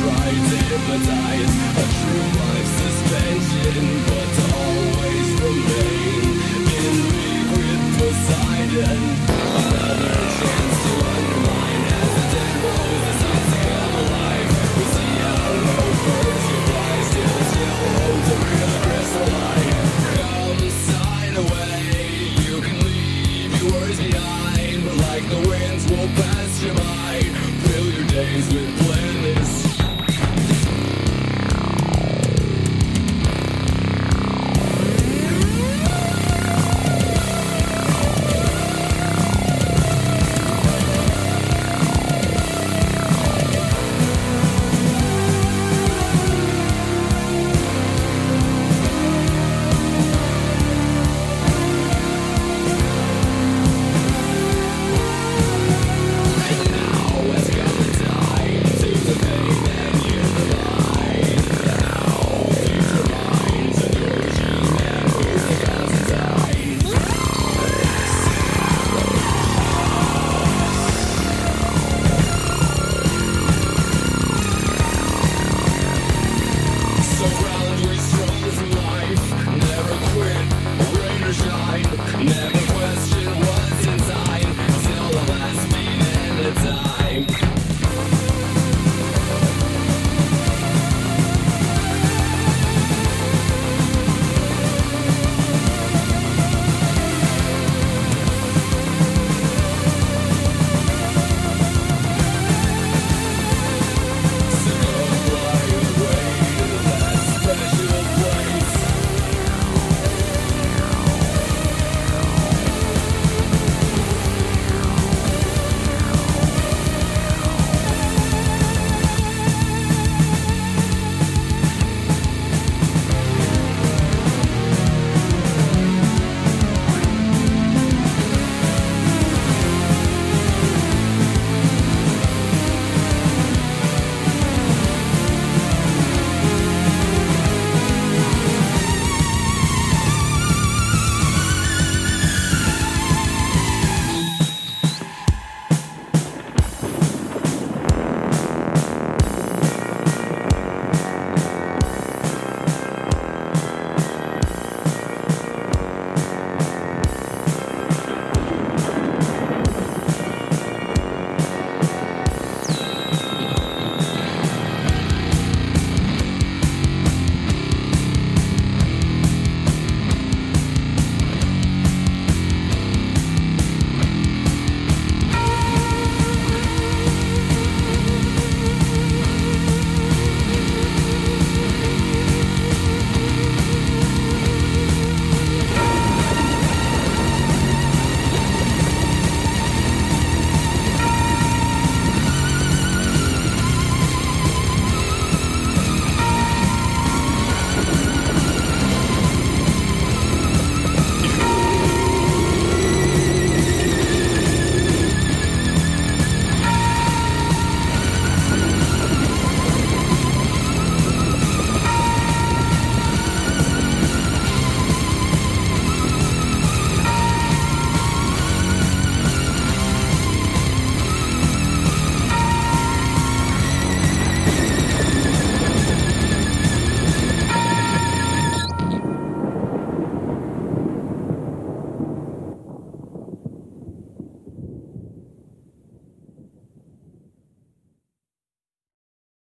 try to hypnotize a true life suspension, but to always remain in league with Poseidon. Another chance to undermine as the dead rose decides to come alive. We see how rovers get rise till it's yellow to crystalline. Come sign away, you can leave your worries behind, but like the winds will pass you by. Fill your days with pleasure.